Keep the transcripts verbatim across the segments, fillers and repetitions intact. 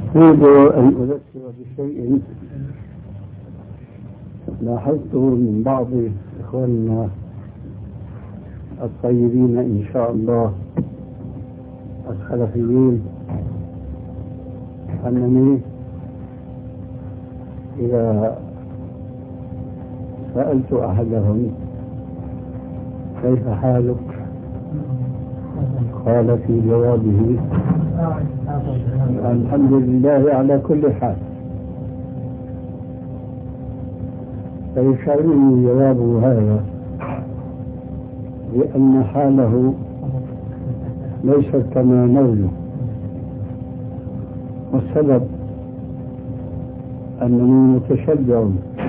أريد أن أذكر بشيء لاحظته من بعض إخواننا الطيبين إن شاء الله السلفيين، أنني إذا سألت أحدهم كيف حالك قال في جوابه الحمد لله على كل حال، فيشعرني جوابه هذا بأن حاله ليست كما نرجو، والسبب أنني متشجع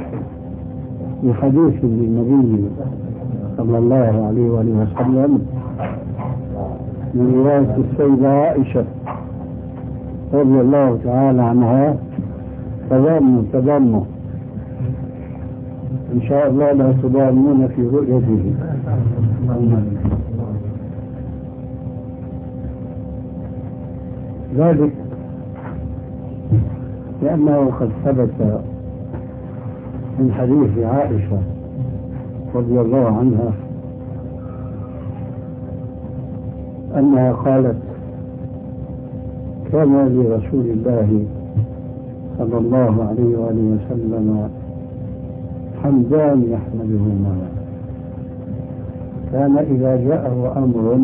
بحديث للنبي صلى الله عليه وآله وسلم من رواية السيدة عائشة رضي الله تعالى عنها تضامن تضامن إن شاء الله لا تضامون في رؤيته. ذلك لأنه قد ثبت من حديث عائشة رضي الله عنها أنها قالت كان لرسول الله صلى الله عليه وآله وسلم حمدان يحمدهما، كان إذا جاءه أمر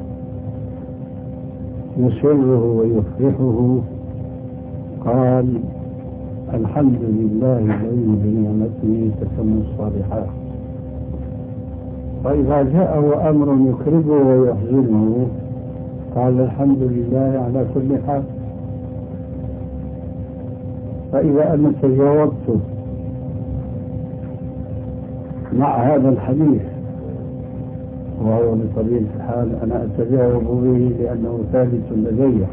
يسره ويفرحه قال الحمد لله الذي بنعمته تتم الصالحات، وإذا جاءه أمر يكربه ويحزنه قال الحمد لله على كل حال. فإذا أنا تجاوبت مع هذا الحديث، وهو بطبيعة الحال أنا أتجاوب به لأنه ثابت لدي،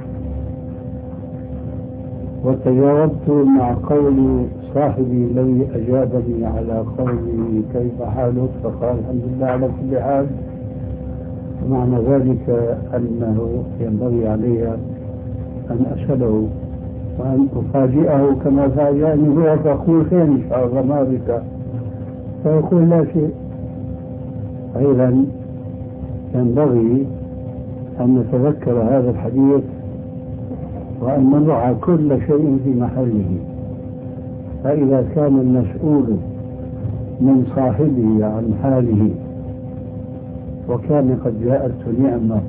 وتجاوبت مع قول صاحبي الذي أجابني على قوله كيف حالك فقال الحمد لله على كل حال، معنى ذلك أنه ينبغي علي أن أسأله وأن أفاجئه كما فاجأني هو، فأقول خير إن شاء الله ما بك، فيقول لا شيء. أيضا ينبغي أن نتذكر هذا الحديث وأن نضع كل شيء في محله، فإذا كان المسؤول من صاحبه عن حاله وكان قد جاءته نعمة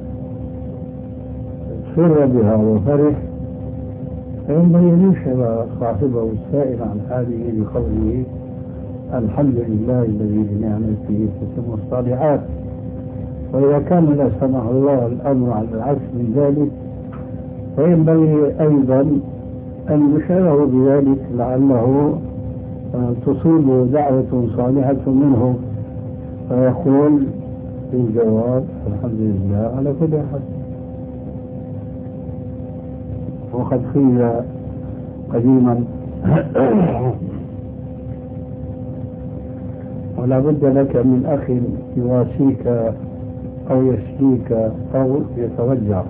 سر بها وفرح، فينبغي أن يشعر صاحبه السائل عن حاله بقوله الحمد لله الذي بنعمته تتم الصالحات. وإذا كان لا سمح الله الأمر على العكس من ذلك فينبغي أيضا أن يشعره بذلك لعله تصيب دعوة صالحة منه، فيقول في الجواب الحمد لله على كل حال. وقد قيل قديما ولا بد لك من أخ يواسيك أو يشكيك أو يتوجع،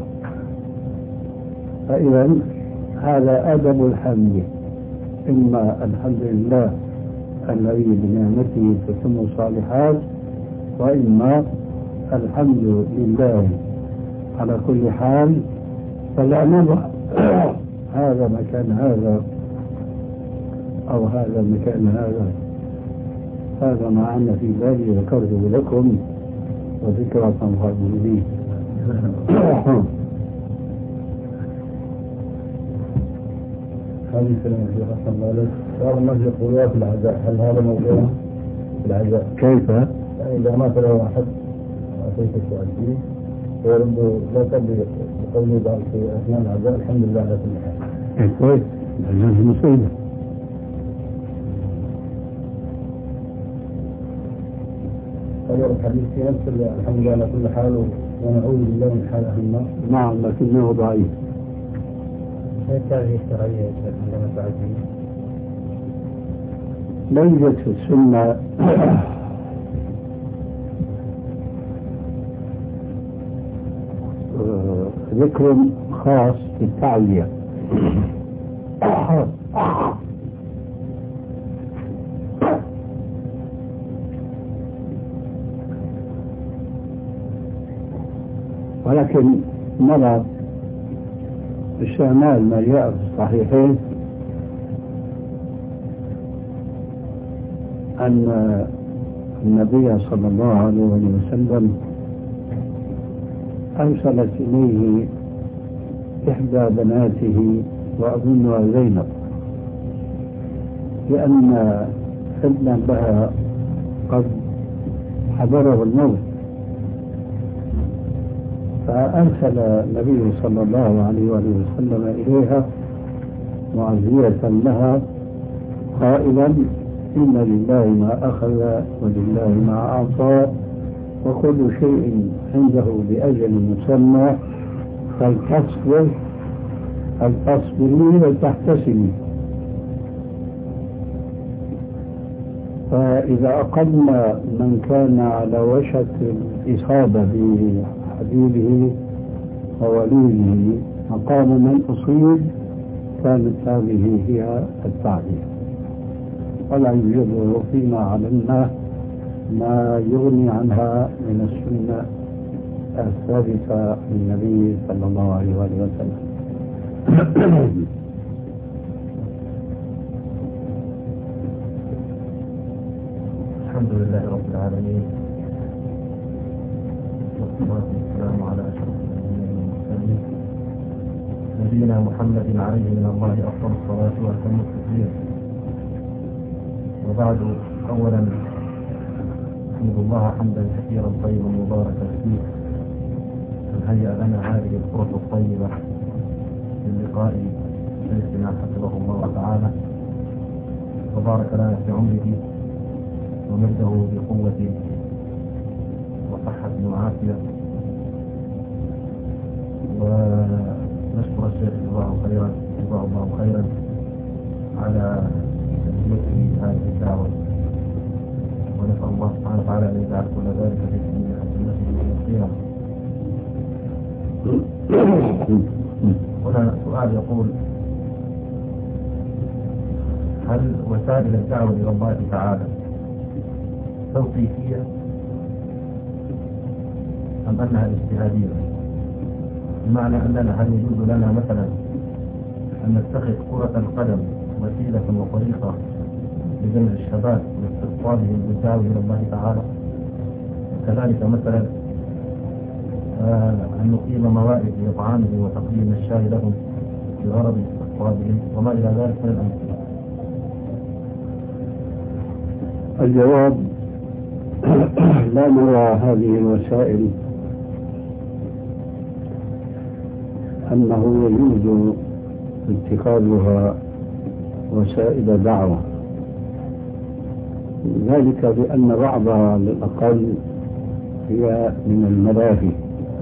فإذا هذا أدب الحمد، إما الحمد لله الذي بنعمته تتم الصالحات، وإما الحمد لله على كل حال. فلا نضع هذا مكان هذا أو هذا مكان هذا، هذا ما أنا في بالي ذكرته لكم وذكرى تنفع لي. هذه كلمة في حسن مالك بعض الناس يقولون في العزاء، هل هذا موضوع في العزاء؟ كيف؟ يعني إذا مات له واحد أعطيك السؤال فيه ويرد لا تبدي بقوله بعض في أثناء العزاء الحمد لله على كل حال. كويس، العزاء مصيبة. هذا الحديث في نفس الحمد لله على كل حال ونعوذ بالله من حال أهل النار. نعم لكنه ضعيف. كيف هذه الشرعية عندما تعزيه؟ لا يوجد في السنة ذكر خاص بالتعزية، ولكن نرى استعمال ما جاء في الصحيحين أن النبي صلى الله عليه وسلم أرسلت إليه إحدى بناته وأظنها زينب، لأن ابنا لها قد حضره الموت، فأرسل النبي صلى الله عليه وسلم إليها معزية لها قائلا: إن لله ما أخذ ولله ما أعطى وكل شيء عنده بأجل مسمى فلتصبر فلتصبري ولتحتسبي. فإذا أقلنا من كان على وشك الإصابة بحبيبه ووليه مقام من أصيب كانت هذه هي التعليم، ولا يوجد فيما علمنا ما يغني عنها من السنة الثابتة عن النبي صلى الله عليه وسلم. الحمد لله رب العالمين، والصلاة والسلام على أشرف الأنبياء والمرسلين نبينا محمد عليه من الله أفضل الصلاة وأتم التسليم. وبعد، أولا أحمد الله حمدا كثيرا طيبا مباركا فيه أن هيأ لنا هذه الفرص الطيبة للقاء شيخنا حفظه الله تعالى، وبارك لنا في عمره ومده بقوة وصحة وعافية. ونشكر الشيخ جزاه خيرا جزاه الله خيرا على تسليته هذه الدعوة، ونسأل الله سبحانه وتعالى أن يجعل كل ذلك في سبيل حسنته يوم القيامة. هنا سؤال يقول: هل وسائل الدعوة إلى الله تعالى توقيفية أم أنها اجتهادية؟ بمعنى أننا هل يجوز لنا مثلا أن نتخذ كرة القدم وسيلة وطريقة لجمع الشباب واستقطابهم بالدعوة إلى الله تعالى، وكذلك مثلا آه أن نقيم موائد لإطعامهم وتقديم الشاي لهم بغرض استقطابهم وما إلى ذلك من الأمثلة؟ الجواب: لا نرى هذه الوسائل أنه يجوز اتخاذها وسائل دعوة، ذلك بأن بعضها على الأقل هي من الملاهي،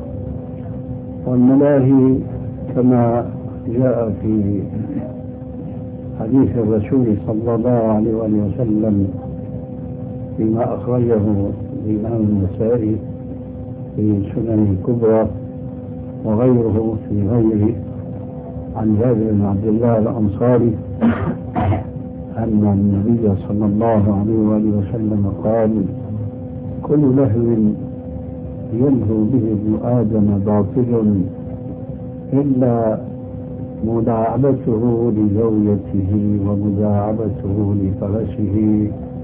والملاهي كما جاء في حديث الرسول صلى الله عليه وسلم فيما أخرجه الإمام النسائي في سنن الكبرى وغيره في غيره عن جابر بن عبد الله الأنصاري أن النبي صلى الله عليه وسلم قال: كل لهو يلهو به ابن آدم باطل إلا مداعبته لزوجته ومداعبته لفرسه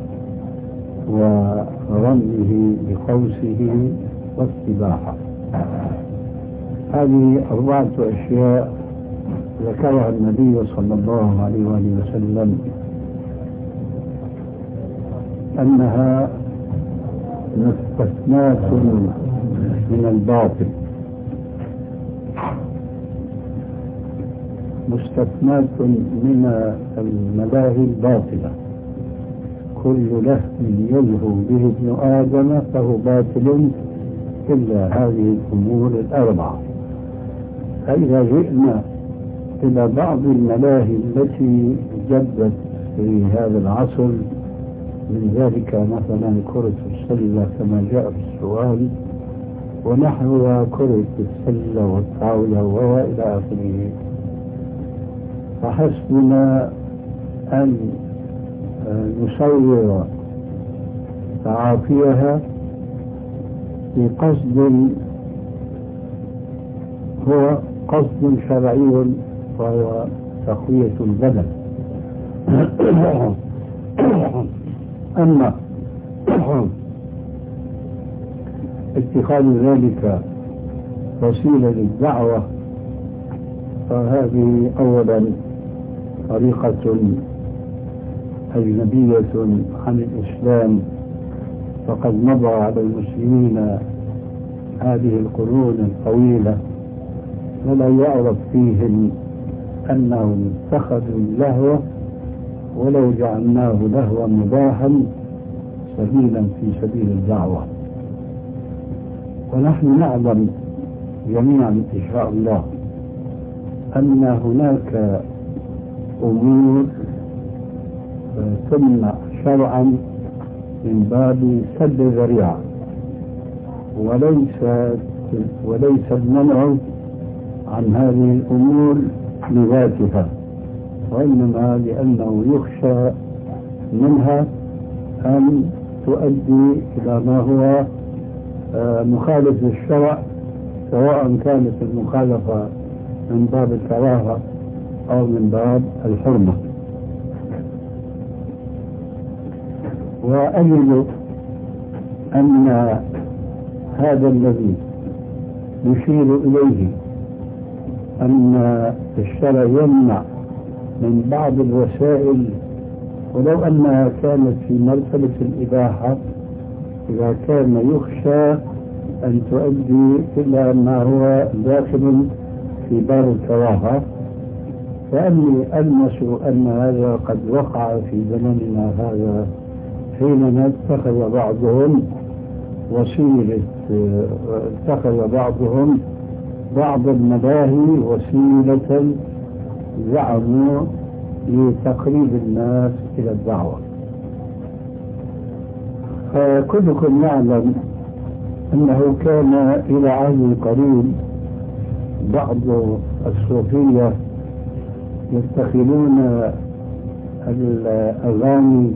ورميه بقوسه والسباحة. هذه أربعة أشياء ذكرها النبي صلى الله عليه وسلم أنها مستثناة من الباطل، مستثناة من الملاهي الباطلة. كل لهو يلهو به ابن آدم فهو باطل إلا هذه الأمور الأربعة. فإذا جئنا إلى بعض الملاهي التي جدت في هذا العصر، من ذلك مثلا كرة السلة كما جاء في السؤال، ونحوها كرة السلة والطاولة وإلى آخره، فحسبنا أن نصور تعاطيها بقصد هو قصد شرعي وهو تقوية البدن. أما اتخاذ ذلك وسيلة للدعوة فهذه أولا طريقة أجنبية عن الإسلام، فقد مضى على المسلمين هذه القرون الطويلة ولا يعرف فيهم أنهم اتخذوا اللهو ولو جعلناه لهوا مباحا سبيلا في سبيل الدعوة. ونحن نعلم جميعا إن شاء الله أن هناك أمور تمنع شرعا من باب سد الذريعة، وليس وليس المنع عن هذه الأمور لذاتها، وإنما لأنه يخشى منها أن تؤدي إلى ما هو مخالف للشرع، سواء كانت المخالفة من باب الكراهة أو من باب الحرمة. وأجد أن هذا الذي نشير إليه أن الشرع يمنع من بعض الوسائل ولو أنها كانت في مرتبة الإباحة، إذا كان يخشى أن تؤدي إلى ما هو داخل في باب الكراهة، فأني ألمس أن هذا قد وقع في زمننا هذا حينما اتخذ بعضهم وسيلة اتخذ بعضهم بعض الملاهي وسيلة زعموا لتقريب الناس إلى الدعوة. فكلكم يعلم أنه كان إلى عهد قريب بعض الصوفية يتخذون الأغاني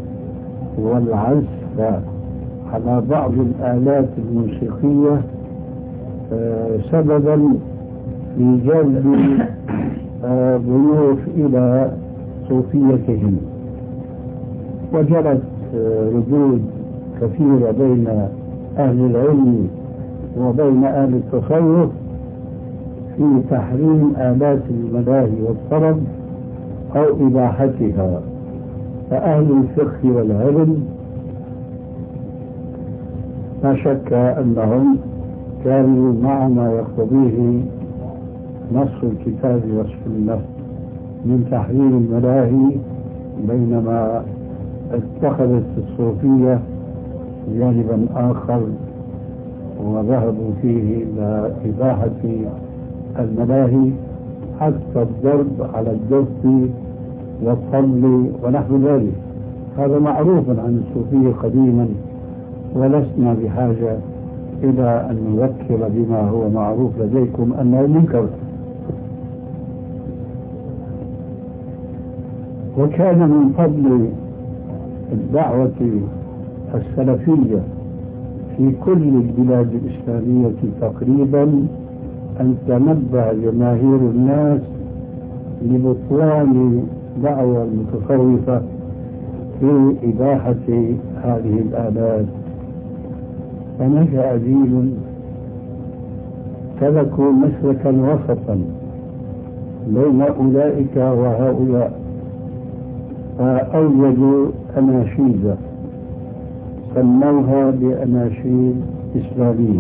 والعزف على بعض الآلات الموسيقية سببا في جلب ضيوف إلى صوفيتهم، وجرت ردود كثيرة بين أهل العلم وبين أهل التصوف في تحريم آلات الملاهي والطرب أو إباحتها. فأهل الفقه والعلم لا شك أنهم كانوا مع ما يقتضيه نص الكتاب والسنة من تحريم الملاهي، بينما اتخذت الصوفية جانبا آخر وذهبوا فيه إلى إباحة الملاهي حتى الضرب على الدف والطبل ونحو ذلك. هذا معروف عن الصوفية قديما، ولسنا بحاجة إلى أن نذكر بما هو معروف لديكم أنه منكر. وكان من فضل الدعوة السلفية في كل البلاد الإسلامية تقريبا أن تنبه جماهير الناس لبطلان دعوة المتصوفة في إباحة هذه الآلات. فنشأ جيل سلكوا مسلكا وسطا بين أولئك وهؤلاء، فأوجدوا أناشيد سموها بأناشيد إسلامية،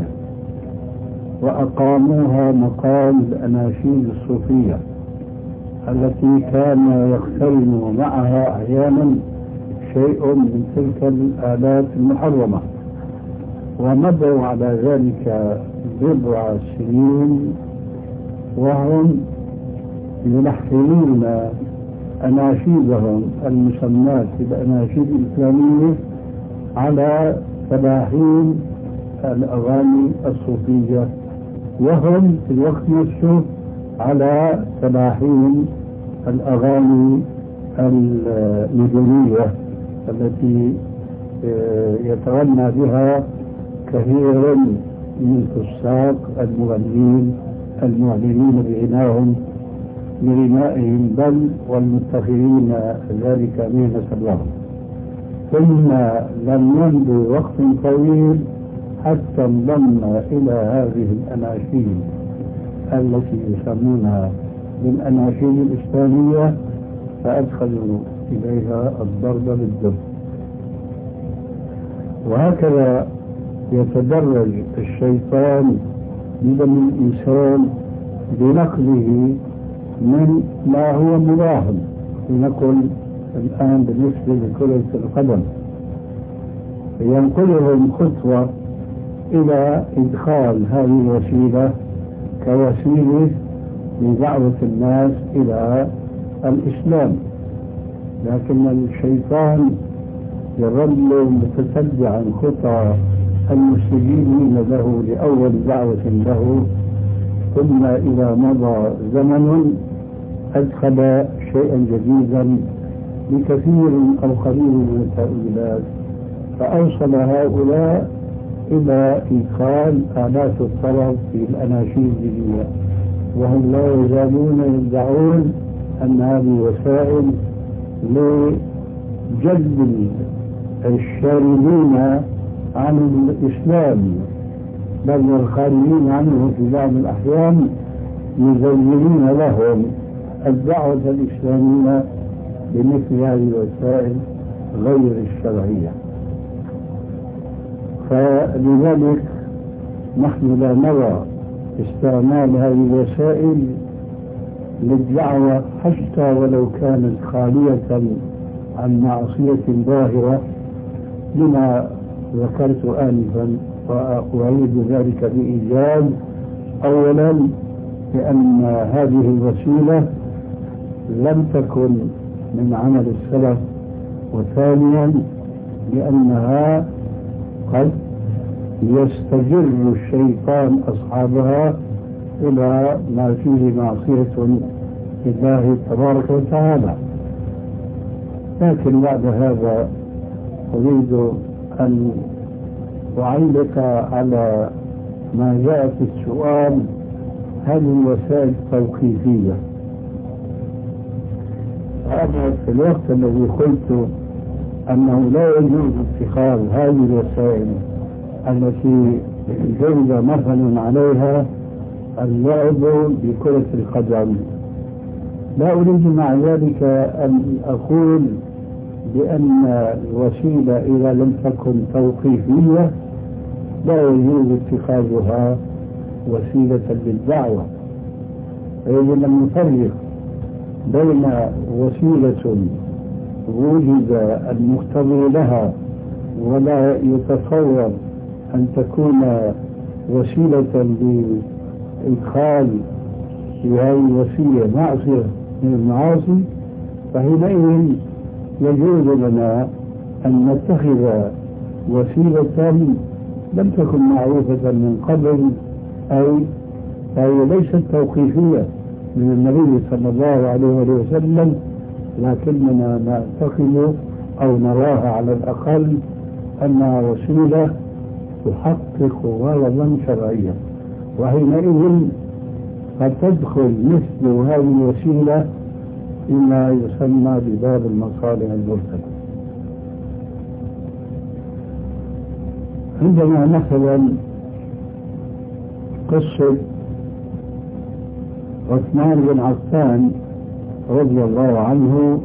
وأقاموها مقام الأناشيد الصوفية التي كان يقترن معها أحيانا شيء من تلك الآلات المحرمة. ومضوا على ذلك بضع سنين وهم يلحنون أناشيدهم المسماة بالأناشيد الإسلامية على تلاحين الأغاني الصوفية، وهم في الوقت نفسه على تلاحين الأغاني المدنية التي يتغنى بها كثير من فساق المغنين المعلنين بغناهم بغنائهم بل والمتخذين ذلك مهنة لهم. ثم لم يمض وقت طويل حتى انضم إلى هذه الأناشيد التي يسمونها بالأناشيد الإسلامية، فأدخلوا إليها الضرب بالدب. وهكذا يتدرج الشيطان بدم الإنسان بنقله من ما هو مراهن، لنقل الآن بالنسبة لكرة القدم، ينقلهم خطوة إلى إدخال هذه الوسيلة كوسيلة لدعوة الناس إلى الإسلام، لكن الشيطان يظل متتبعا خطى المسلمين له لأول دعوة له، ثم إذا مضى زمن أدخل شيئا جديدا بكثير أو قليل من التأويلات، فأوصل هؤلاء إلى إدخال آلات الطرب في الأناشيد الدينية، وهم لا يزالون يدعون أن هذه وسائل لجلب الشاردين عن الإسلام بل والخارجين عنه في بعض الأحيان يزينون لهم الدعوة الإسلامية بمثل هذه الوسائل غير الشرعية. فلذلك نحن لا نرى استعمال هذه الوسائل للدعوة حتى ولو كانت خالية عن معصية ظاهرة لما ذكرت آنفا، وأعيد ذلك بإيجاز. أولا لأن هذه الوسيلة لم تكن من عمل السلف، وثانيا لأنها قد يستجر الشيطان أصحابها إلى ما فيه معصية لله تبارك وتعالى. لكن بعد هذا أريد أن أعلق على ما جاء في السؤال: هل الوسائل توقيفية؟ هذا في الوقت الذي قلت أنه لا يجوز اتخاذ هذه الوسائل التي جرد مثلا عليها اللعب بكرة القدم، لا أريد مع ذلك أن أقول بأن الوسيلة إذا لم تكن توقيفية لا يجوز اتخاذها وسيلة للدعوة. يجب أن نفرق بين وسيلة وجد المقتضي لها ولا يتصور أن تكون وسيلة لإدخال في هذه الوسيلة معصية من المعاصي، فحينئذ يجوز لنا أن نتخذ وسيلة لم تكن معروفة من قبل، أي فهي ليست توقيفية من النبي صلى الله عليه وسلم، لكننا نعتقد أو نراها على الأقل أنها وسيلة تحقق غرضا شرعيا، وحينئذ قد تدخل مثل هذه الوسيلة فيما يسمى بباب المصالح المرسلة. عندنا مثلا قصة عثمان بن عفان رضي الله عنه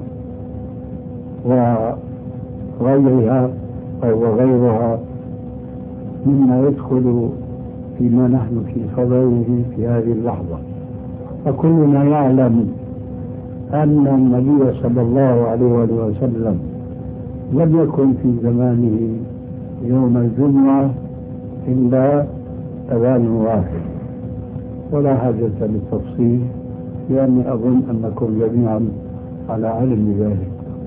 وغيرها أو وغيرها مما يدخل فيما نحن في صدره في هذه اللحظة. فكلنا يعلم أن النبي صلى الله عليه وسلم لم يكن في زمانه يوم الجمعة إلا أذان واحد، ولا حاجة للتفصيل لأني أظن أنكم جميعا على علم بذلك.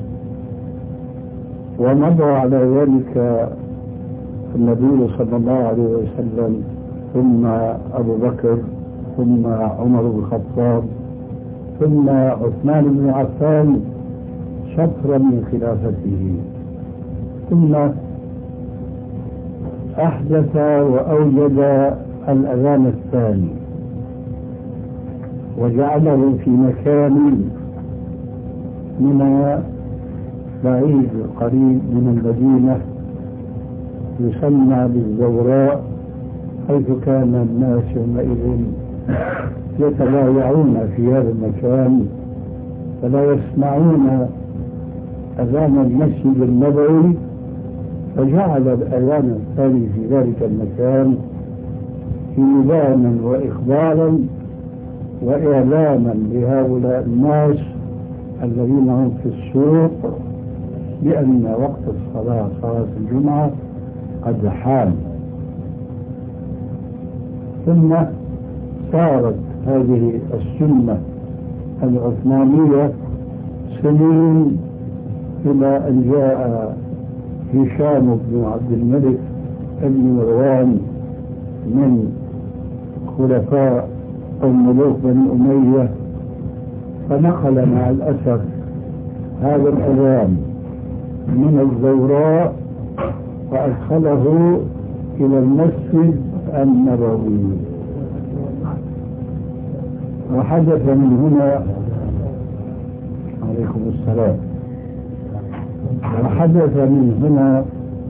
ومضى على ذلك النبي صلى الله عليه وسلم ثم أبو بكر ثم عمر بن الخطاب ثم عثمان بن عفان شطرا من خلافته، ثم أحدث وأوجد الأذان الثاني وجعله في مكان من بعيد قريب من المدينة يسمى بالزوراء، حيث كان الناس يومئذ يتبايعون في هذا المكان فلا يسمعون أذان المسجد النبوي، فجعل الأذان الثاني في ذلك المكان إيذانا وإخبارا وإعلاما لهؤلاء الناس الذين هم في السوق بأن وقت الصلاة صلاة الجمعة قد حان. ثم صارت هذه السنة العثمانية سنين إلى أن جاء هشام بن عبد الملك بن مروان من خلفاء أو ملوك بني أمية، فنقل مع الأسف هذا الأذان من الزوراء وأدخله إلى المسجد النبوي، وحدث من هنا عليكم السلام وحدث من هنا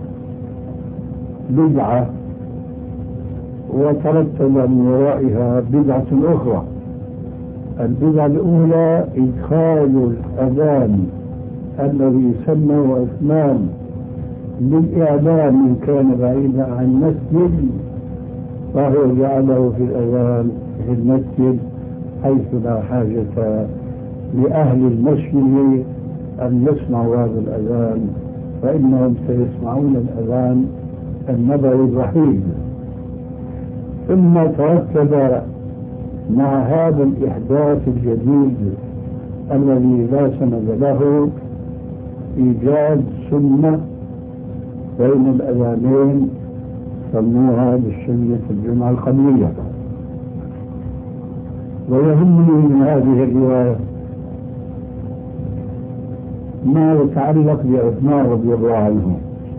بدعة وترتب من ورائها بدعة أخرى. البدعة الأولى إدخال الأذان الذي سماه عثمان للإعلام من كان بعيدا عن المسجد، فهو جعله في الأذان في المسجد حيث لا حاجة لأهل المسجد أن يسمعوا هذا الأذان، فإنهم سيسمعون الأذان النبوي الوحيد. ثم ترتب مع هذا الإحداث الجديد الذي لا سند له إيجاد سنة بين الأذانين سموها بالسنة الجمعة القبلية. ويهمني من هذه الرواية ما يتعلق بعثمان رضي الله عنه.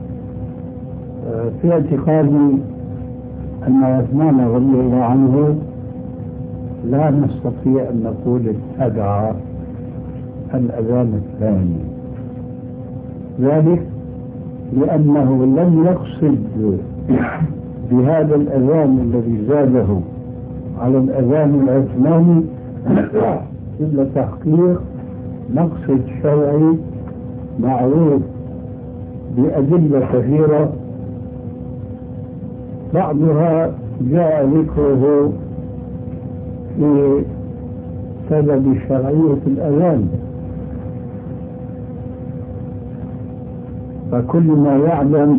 في اعتقادي أن عثمان رضي الله عنه لا نستطيع أن نقول اتبع الأذان الثاني، ذلك لأنه لم يقصد بهذا الأذان الذي زاده على الأذان العثماني إلا تحقيق مقصد شرعي معروف بأدلة كثيرة، بعضها جاء ذكره في سبب شرعية الأذان، فكل ما يعلم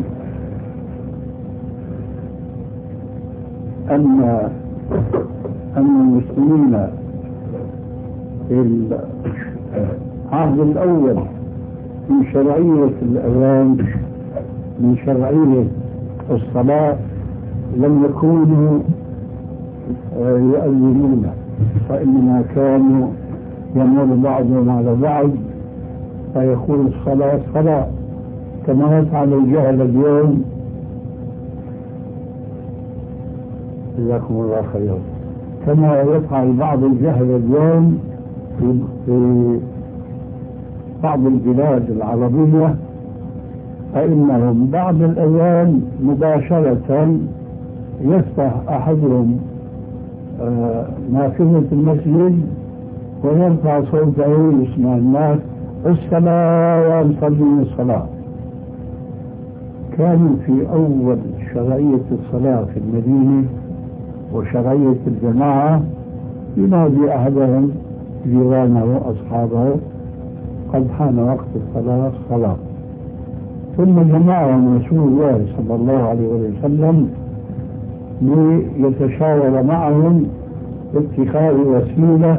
أن أن المسلمين في العهد الأول من شرعية الأذان من شرعية الصلاة لم يكونوا يؤذنون، فإنما كانوا يمر بعضهم على بعض فيقول الصلاة صلاة، كما يفعل الجهل اليوم جزاكم الله خيرا، كما يفعل بعض الجهل اليوم في بعض البلاد العربية، فإنهم بعد الأذان مباشرة يفتح أحدهم نافذة المسجد ويرفع صوته يسمع الناس الصلاة ويصلي الصلاة. كانوا في أول شرعية الصلاة في المدينة وشرعية الجماعة ينادي أحدهم جيرانه وأصحابه قد حان وقت الصلاة صلاة، ثم جمعهم رسول الله صلى الله عليه وسلم ليتشاور معهم باتخاذ وسيلة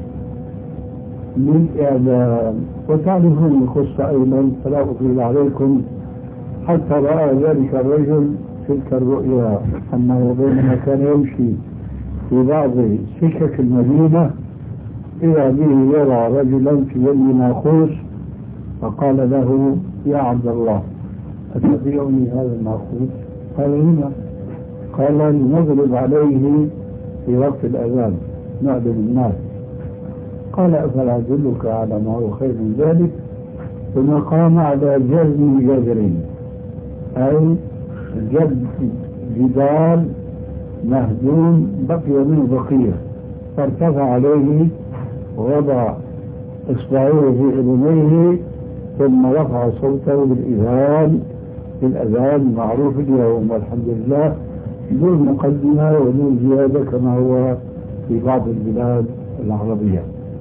للإعلام. وتعرفون القصة أيضا فلا أطيل عليكم، حتى رأى ذلك الرجل تلك الرؤيا أنه بينما كان يمشي في بعض سكك المدينة إذا به يرى رجلا في يد ناقوس فقال له يا عبد الله أتبيعني هذا الناقوس؟ قال هنا. قال لنضرب عليه في وقت الأذان نعدل الناس. قال أفلا أدلك على ما هو خير من ذلك؟ ثم قام على جزم جذر، أي جد جدار مهدوم بقي منه بقية، فارتفع عليه ووضع إصبعيه في أذنيه ثم رفع صوته بالإذان بالأذان معروف اليوم والحمد لله دون مقدمة ودون زيادة كما هو في بعض البلاد العربية.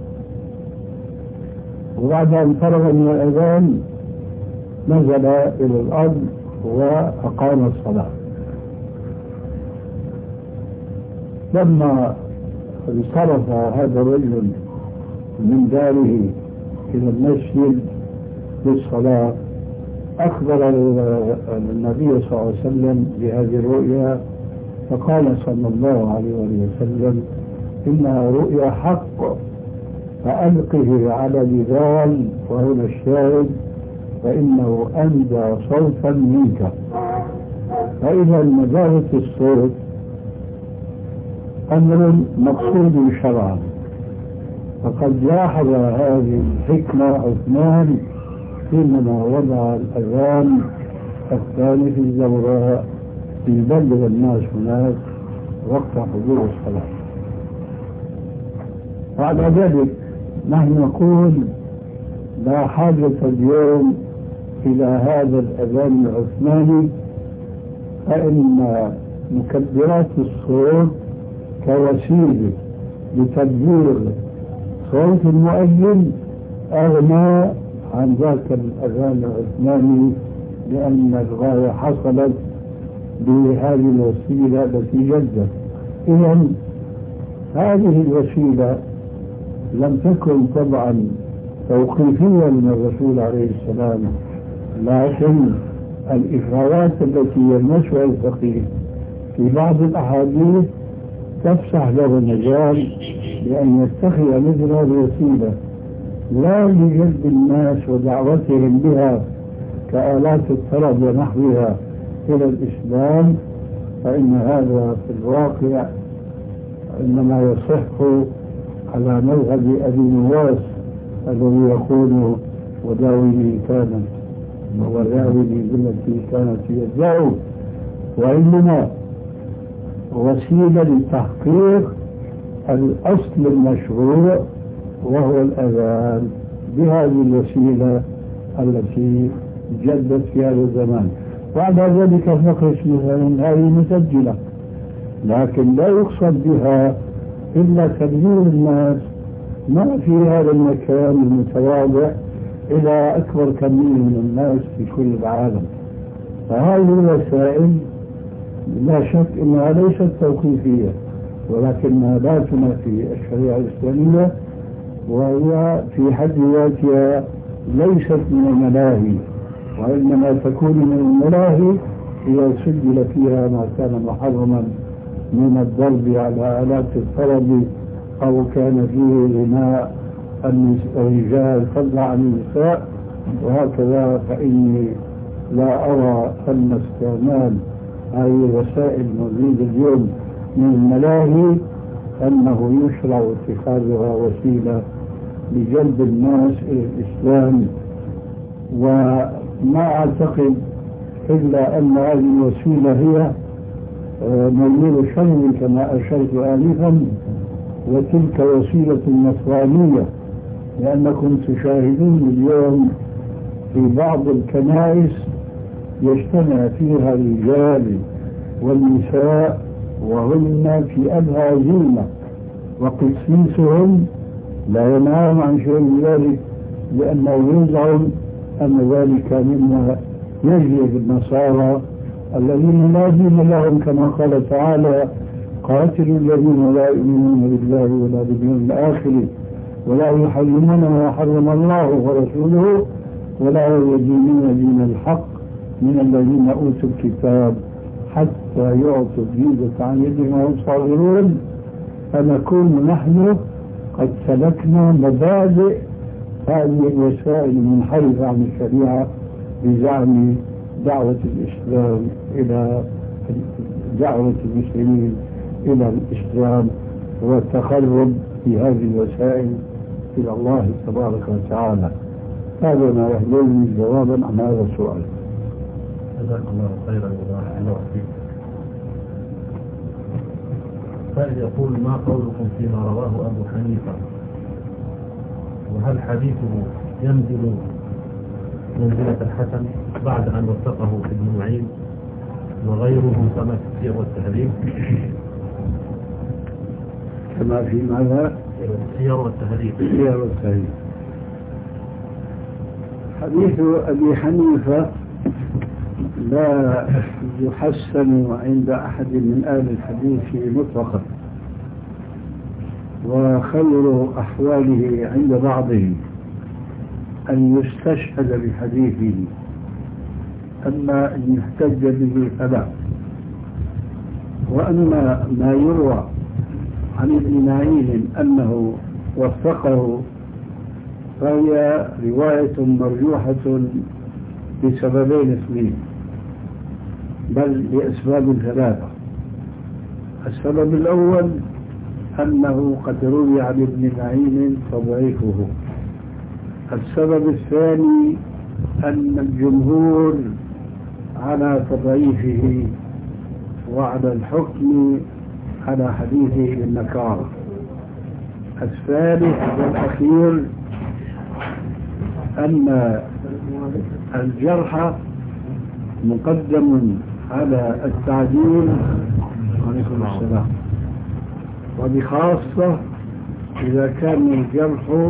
وبعد أن فرغ من الأذان نزل إلى الأرض وأقام الصلاة. لما انصرف هذا الرجل من داره إلى المسجد للصلاة أخبر النبي صلى الله عليه وسلم بهذه الرؤيا فقال صلى الله عليه وسلم إنها رؤيا حق فألقه على بلال وهنا الشاهد فإنه أندى صوتا منك. فإذا مجالة الصوت أمر مقصود شرعا، فقد لاحظ هذه الحكمة عثمان حينما وضع الأذان الثاني في الزوراء ليبلغ الناس هناك وقت حضور الصلاة. بعد ذلك نحن نقول لا حاجة اليوم إلى هذا الأذان العثماني، فإن مكبرات الصوت كوسيلة لتدبير صوت المؤذن أغنى عن ذاك الأذان العثماني، لأن الغاية حصلت بهذه الوسيلة التي جدت. إذن هذه الوسيلة لم تكن طبعا توقيفية من الرسول عليه السلام، لكن الإشارات التي يلمسها الفقيه في بعض الأحاديث تفسح له المجال لأن يتخذ مثل هذه الوسيلة لا لجلب الناس ودعوتهم بها كآلات الطرب ونحوها إلى الإسلام، فإن هذا في الواقع إنما يصح على مذهب أبي نواس الذي يقول وداوي كانت وداوي بالتي كانت يدعو، وإنما وسيلة لتحقيق الأصل المشروع وهو الأذان بهذه الوسيلة التي جدت في هذا الزمان. بعد ذلك فقس مثلا هذه مسجلة، لكن لا يقصد بها إلا تبليغ الناس ما في هذا المكان المتواضع إلى أكبر كمية من الناس في كل العالم. فهذه الوسائل لا شك أنها ليست توقيفية، ولكنها لا تنافي الشريعة الإسلامية، وهي في حد ذاتها ليست من الملاهي، وإنما تكون من الملاهي إذا سجل فيها ما كان محرما من الضرب على آلات الطرب أو كان فيه غناء الرجال فضلا عن النساء وهكذا. فإني لا أرى أن استعمال هذه الوسائل الموجودة اليوم من الملاهي أنه يشرع اتخاذها وسيلة لجلب الناس إلى الإسلام. وما أعتقد إلا أن هذه الوسيلة هي مولود شر كما أشرت آنفا، وتلك وسيلة نصرانية، لأنكم تشاهدون اليوم في بعض الكنائس يجتمع فيها الرجال والنساء وهن في أبهى زينة، وقسيسهم لا ينام عن شيء من ذلك، لأنه يزعم أن ذلك مما يجري بالنصارى الذين لا دين لهم، كما قال تعالى قاتلوا الذين لا يؤمنون بالله ولا باليوم الآخر ولا يحرمون ما حرم الله ورسوله ولا يدينون دين الحق من الذين أوتوا الكتاب حتى يعطوا الجيزة عن يدهم وهم صاغرون. فنكون نحن قد سلكنا مبادئ هذه الوسائل المنحرفة عن الشريعة بزعم دعوة الإسلام إلى دعوة المسلمين إلى الإسلام والتقرب بهذه الوسائل إلى الله تبارك وتعالى. هذا ما يحضرني جوابا عن هذا السؤال. جزاك الله خيرا وبارك الله فيك. سائل يقول: ما قولكم فيما رواه أبو حنيفة؟ وهل حديثه ينزل منزلة الحسن بعد أن وثقه في ابن معين وغيره كما في السير والتهذيب؟ كما في ماذا؟ السير والتهذيب. السير والتهذيب. حديث أبي حنيفة لا يحسن عند أحد من آل الحديث مطلقا، وخير أحواله عند بعضهم أن يستشهد بحديثه، أما أن يحتج به فلا. وأما ما يروى عن ابن معين أنه وثقه فهي رواية مرجوحة بسببين اثنين، بل لأسباب ثلاثة. السبب الأول أنه قد روي عن ابن معين تضعيفه. السبب الثاني أن الجمهور على تضعيفه وعلى الحكم على حديثه بالنكارة. الثالث والأخير أن الجرح مقدم على التعديل عليكم السلام، وبخاصة إذا كان الجرح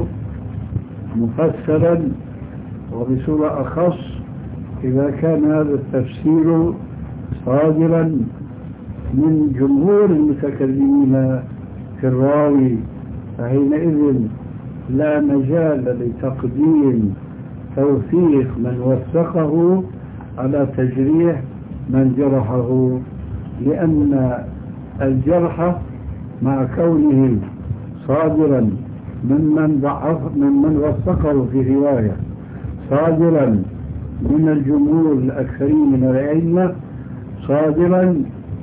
مفسرا، وبصورة أخص إذا كان هذا التفسير صادرا من جمهور المتكلمين في الراوي، فحينئذ لا مجال لتقديم توثيق من وثقه على تجريح من جرحه، لأن الجرح مع كونه صادرا ممن ضعف ممن وثقه في رواية، صادرا من الجمهور الأكثرين من الأئمة، صادرا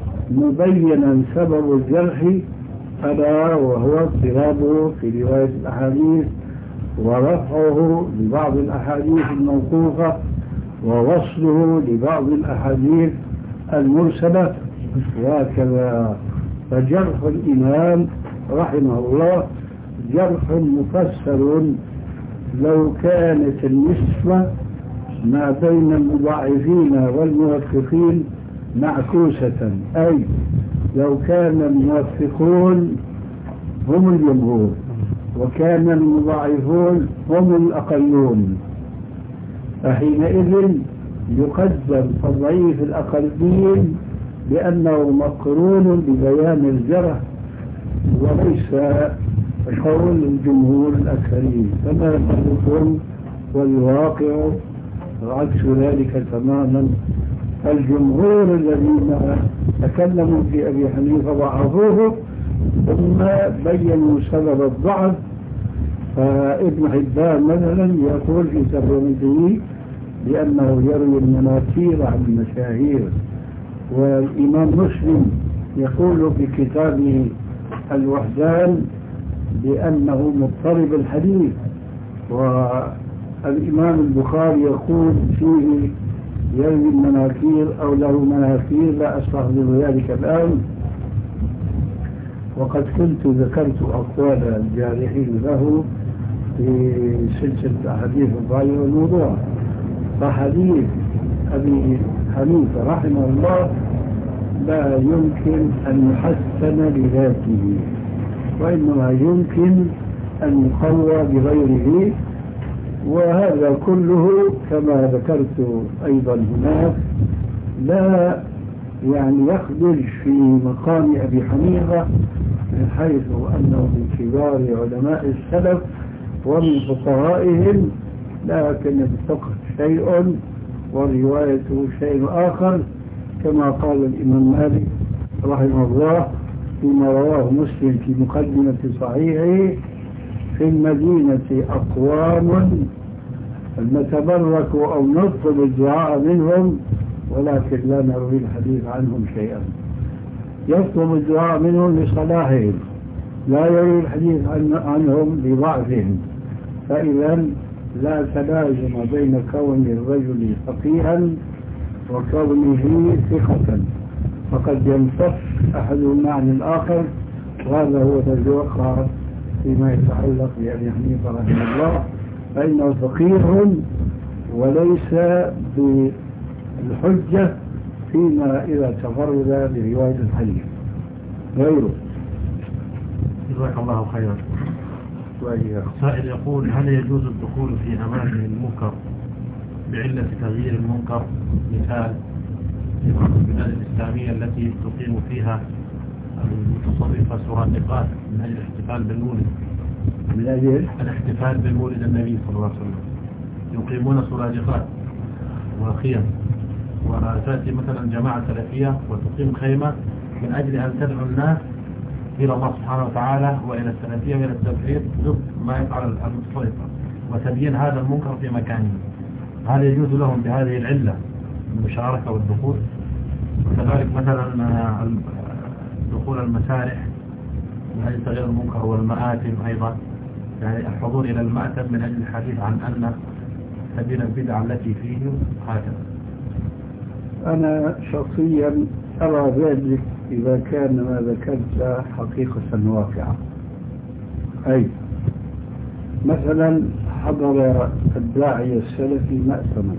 مبينا سبب الجرح ألا وهو اضطرابه في رواية الأحاديث ورفعه لبعض الأحاديث الموقوفة ووصله لبعض الأحاديث المرسلة وهكذا. فجرح الإمام رحمه الله جرح مفسر لو كانت النسبة ما بين المضاعفين والموثقين معكوسة، أي لو كان الموثقون هم الجمهور وكان المضاعفون هم الأقلون، فحينئذ يقدم تضعيف الأقلين لأنه مقرون ببيان الجرح وليس قول الجمهور الأكثرين، كما يقولون والواقع عكس ذلك تماما. الجمهور الذين تكلموا في أبي حنيفة ضعفوه ثم بينوا سبب الضعف. فابن حبان مثلا يقول في ترجمته بأنه يروي المناكير عن المشاهير، والإمام مسلم يقول في كتابه الوحدان بأنه مضطرب الحديث، والإمام البخاري يقول فيه يروي المناكير أو له مناكير، لا أستحضر ذلك الآن. وقد كنت ذكرت أقوال الجارحين له في سلسلة أحاديث الضعيف والموضوع. فحديث أبي حنيفة رحمه الله لا يمكن أن يحسن بذاته، وإنما يمكن أن يقوى بغيره، وهذا كله كما ذكرت أيضا هناك لا يعني يخرج في مقام أبي حنيفة من حيث أنه من كبار علماء السلف ومن فقهائهم، لكن الفقه شيء والرواية شيء آخر، كما قال الإمام مالك رحمه الله فيما رواه مسلم في مقدمة صحيحه: في المدينة أقوام نتبرك أو نطلب الدعاء منهم ولكن لا نروي الحديث عنهم شيئا. يطلب الدعاء منهم لصلاحهم، لا يروي الحديث عن عنهم لضعفهم. فإذا لا تلازم بين كون الرجل فقيها وكونه ثقة، فقد ينفك أحدهما عن الآخر، وهذا هو الذي وقع فيما يتعلق بأبي حنيفة رحمه الله، فإنه فقيه وليس بالحجة فيما إذا تفرد برواية الحديث غيره. جزاك الله خيرا. سائل يقول: هل يجوز الدخول في أماكن المنكر بعلة تغيير المنكر؟ مثال في بعض البلاد الإسلامية التي تقيم فيها المتصرفة سرادقات من أجل الاحتفال بالمولد، من أجل الاحتفال بالمولد النبي صلى الله عليه وسلم، يقيمون سرادقات وخيم، وتأتي مثلا جماعة سلفية وتقيم خيمة من أجل أن تدعو الناس إلى الله سبحانه وتعالى وإلى السلفية وإلى التوحيد ضد ما يفعل المتصرفة وتبيين هذا المنكر في مكانه. هل يجوز لهم بهذه العلة المشاركة والدخول؟ وكذلك مثلا دخول المسارح من أجل تغيير المنكر، والمآتم أيضا، يعني الحضور إلى المأتم من أجل الحديث عن أن سبيل البدع التي فيه هكذا. أنا شخصيا أرى ذلك إذا كان ما ذكرت حقيقة واقعة. أي مثلا حضر الداعية السلفي مأتما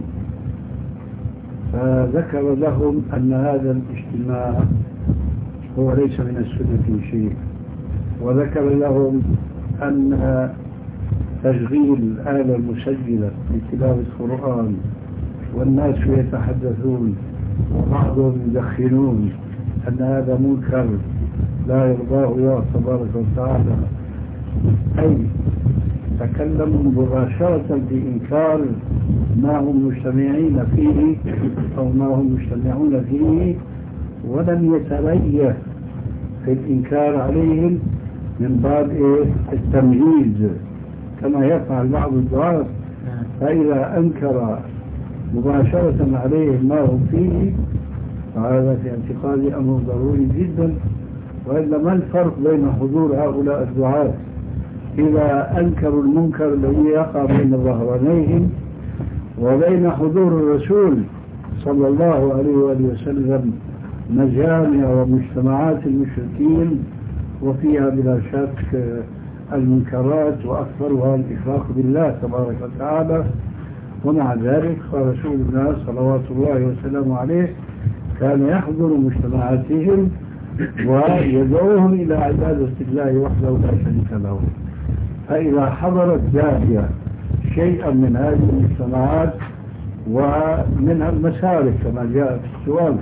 فذكر لهم أن هذا الاجتماع هو ليس من السنة في شيء، وذكر لهم أن تشغيل الآلة المسجلة لتلاوة القرآن والناس يتحدثون وبعضهم يدخنون أن هذا منكر لا يرضاه الله تبارك وتعالى. أي تكلموا مباشرة بإنكار ما هم مجتمعين فيه أو ما هم مجتمعون فيه، ولم يتريث في الإنكار عليهم من باب التمييز كما يفعل بعض الدعاة. فإذا أنكر مباشرة عليهم ما هم فيه فهذا في اعتقادي أمر ضروري جدا. وإلا ما الفرق بين حضور هؤلاء الدعاة إذا أنكروا المنكر الذي يقع بين ظهرانيهم وبين حضور الرسول صلى الله عليه وآله وسلم مجامع ومجتمعات المشركين وفيها بلا شك المنكرات وأكثرها الإشراك بالله تبارك وتعالى. ومع ذلك فرسول الله صلوات الله وسلامه عليه كان يحضر مجتمعاتهم ويدعوهم إلى عبادة الله وحده لا شريك له. فإذا حضرت داعية شيئا من هذه المجتمعات ومنها المسارح كما جاء في السؤال،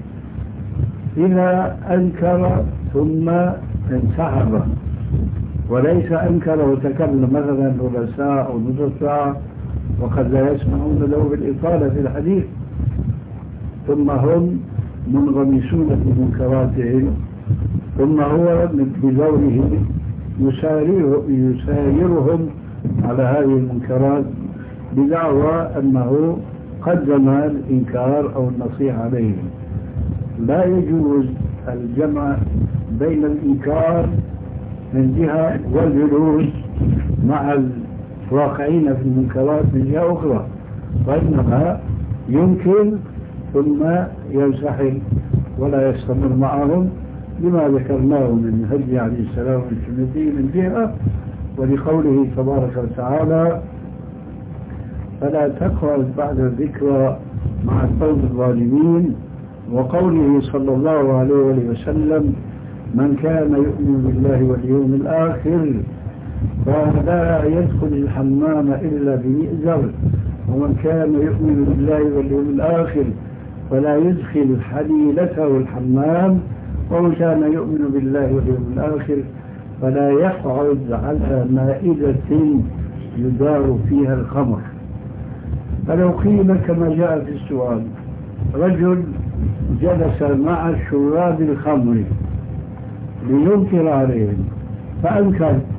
إذا أنكر ثم انسحب وليس أنكر وتكلم مثلا ربع ساعة أو نصف ساعة وقد لا يسمعون له بالإطالة في الحديث، ثم هم منغمسون في منكراتهم، ثم هو بدوره يسايره يسايرهم على هذه المنكرات بدعوى أنه قدم الإنكار أو النصيحة عليهم. لا يجوز الجمع بين الإنكار من جهة والجلوس مع الواقعين في المنكرات من جهة أخرى، وإنما يمكن ثم ينسحب ولا يستمر معهم لما ذكرناه من هدي عليه السلام والسنتي من جهة، ولقوله تبارك وتعالى: فلا تقعد بعد الذكرى مع القوم الظالمين، وقوله صلى الله عليه وسلم: من كان يؤمن بالله واليوم الآخر فلا يدخل الحمام إلا بمئزر، ومن كان يؤمن بالله واليوم الآخر فلا يدخل حليلته الحمام، ومن كان يؤمن بالله واليوم الآخر فلا يقعد على مائدة يدار فيها الخمر. فلو قيل كما جاء في السؤال: رجل جلس مع شراب الخمر لينكر عليهم فأنكر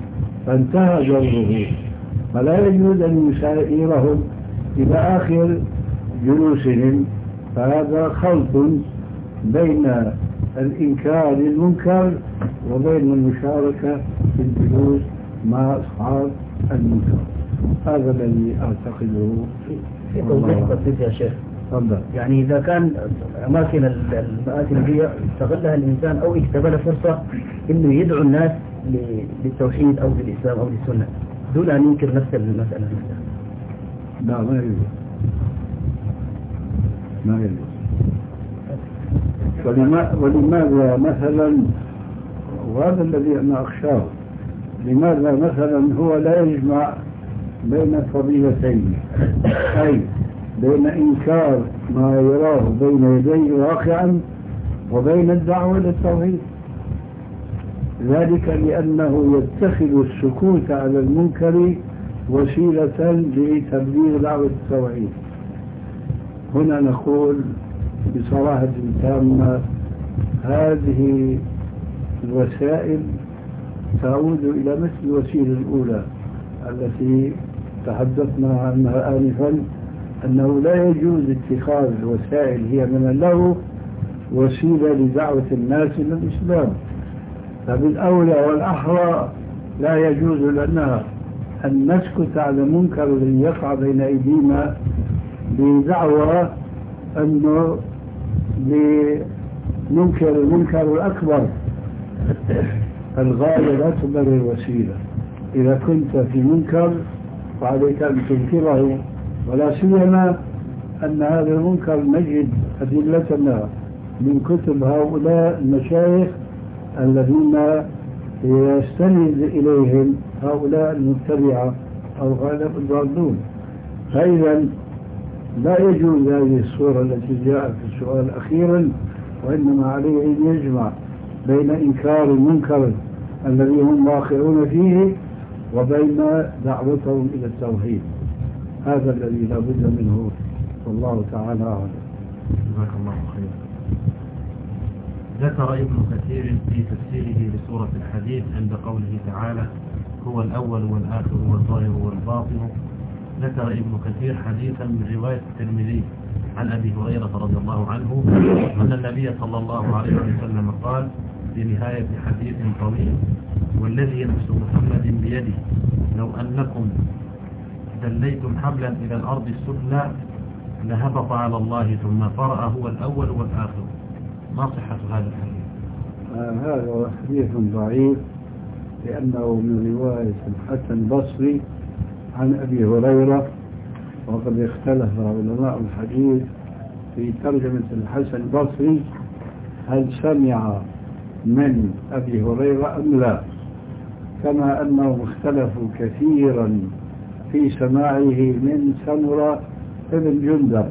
فانتهى دوره، فلا يجوز أن يسائرهم إلى آخر جلوسهم. فهذا خلط بين الإنكار للمنكر وبين المشاركة في الجلوس مع أصحاب المنكر. هذا الذي أعتقده. في توضيح بسيط يا شيخ. تفضل. يعني إذا كان أماكن المآتم دي استغلها الإنسان أو اكتبل فرصة إنه يدعو الناس للتوحيد أو للإسلام أو للسنة دون أن ينكر نفس المسألة نفسها. لا ما يجوز، ما يجوز. ولما ولماذا مثلا، وهذا الذي أنا أخشاه، لماذا مثلا هو لا يجمع بين الفضيلتين، أي بين إنكار ما يراه بين يديه واقعا وبين الدعوة للتوحيد؟ ذلك لأنه يتخذ السكوت على المنكر وسيلة لتبليغ دعوة التوحيد. هنا نقول بصراحة تامة هذه الوسائل تعود إلى مثل الوسيلة الأولى التي تحدثنا عنها آنفا، أنه لا يجوز اتخاذ الوسائل هي من الله وسيلة لدعوة الناس إلى الإسلام. فبالأولى والأحرى لا يجوز لنا أن نسكت على منكر يقع بين أيدينا بدعوى أنه لننكر المنكر الأكبر. الغاية لا تبرر الوسيلة. إذا كنت في منكر فعليك أن تنكره، ولا سيما أن هذا المنكر نجد أدلتنا من كتب هؤلاء المشايخ الذين يستند إليهم هؤلاء المبتدعة أو غالب الضالون. فإذا لا يجوز هذه الصورة التي جاءت في السؤال أخيرا، وإنما عليه أن يجمع بين إنكار المنكر الذي هم واقعون فيه وبين دعوتهم إلى التوحيد. هذا الذي لا بد منه، والله تعالى أعلم. جزاك الله خيرا. ذكر ابن كثير في تفسيره لسورة الحديد عند قوله تعالى هو الأول والآخر والظاهر والباطن، ذكر ابن كثير حديثا من رواية الترمذي عن أبي هريرة رضي الله عنه أن النبي صلى الله عليه وسلم قال في نهاية حديث طويل والذي نفس محمد بيده لو أنكم دليتم حبلا إلى الأرض السفلى لهبط على الله ثم قرأ هو الأول والآخر. ما صحة هذا الحديث؟ آه هذا حديث ضعيف لأنه من رواية الحسن البصري عن أبي هريرة، وقد اختلف علماء الحديث في ترجمة الحسن البصري هل سمع من أبي هريرة أم لا، كما أنهم اختلفوا كثيرا في سماعه من سمرة ابن جندب.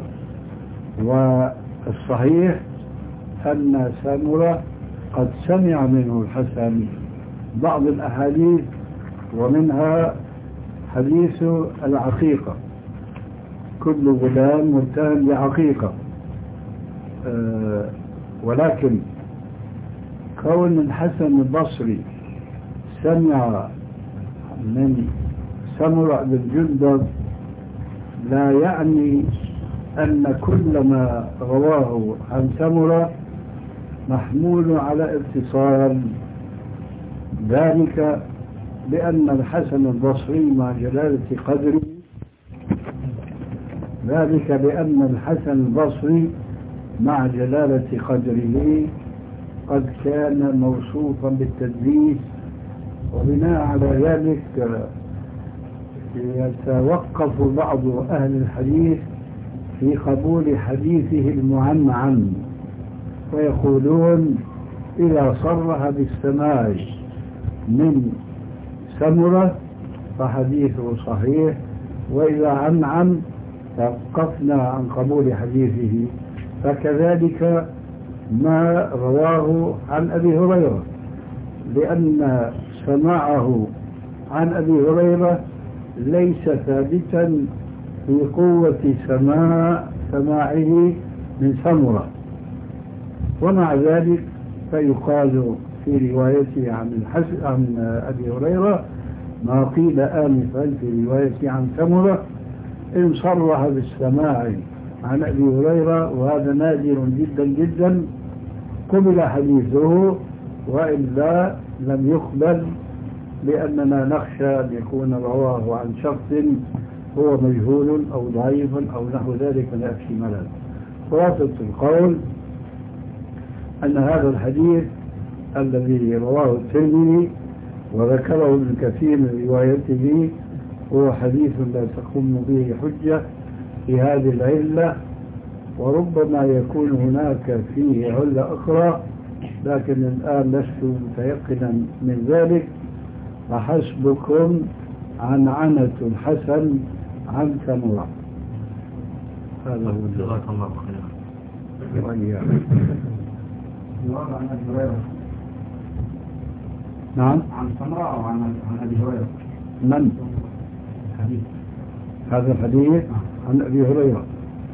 والصحيح أن سمرة قد سمع منه الحسن بعض الأحاديث، ومنها حديث العقيقة، كل غلام متهم بعقيقة. أه ولكن كون الحسن البصري سمع من سمرة بن جندب لا يعني أن كل ما رواه عن سمرة محمول على اتصال. ذلك بأن الحسن البصري مع جلالة قدره ذلك بأن الحسن البصري مع جلالة قدره قد كان موصوفا بالتدليس، وبناء على ذلك يتوقف بعض أهل الحديث في قبول حديثه المعنعن، ويقولون إذا صرح بالسماع من سمرة فحديثه صحيح، وإذا عنعن توقفنا عن قبول حديثه. فكذلك ما رواه عن أبي هريرة، لأن سماعه عن أبي هريرة ليس ثابتا في قوة سماع سماعه من سمرة، ومع ذلك فيقال في روايته عن الحسن عن أبي هريرة ما قيل آنفا في رواية عن سمرة إن صرح بالسماع عن أبي هريرة، وهذا نادر جدا جدا، قبل حديثه، وإلا لم يقبل، لأننا نخشى أن يكون رواه عن شخص هو مجهول أو ضعيف أو نحو ذلك من الاحتمالات. خلاصة القول أن هذا الحديث الذي رواه الترمذي وذكره ابن كثير من روايته هو حديث لا تقوم به حجة في هذه العلة، وربما يكون هناك فيه علة أخرى، لكن الآن لست متيقنا من ذلك. فحسبكم عنعنة الحسن عن سمرة. هذا هو جزاك الله خيرا. وإياكم. عن أبي هريرة. نعم. عن سمرة أو عن عن أبي هريرة؟ من؟ حديث. هذا الحديث عن أبي هريرة،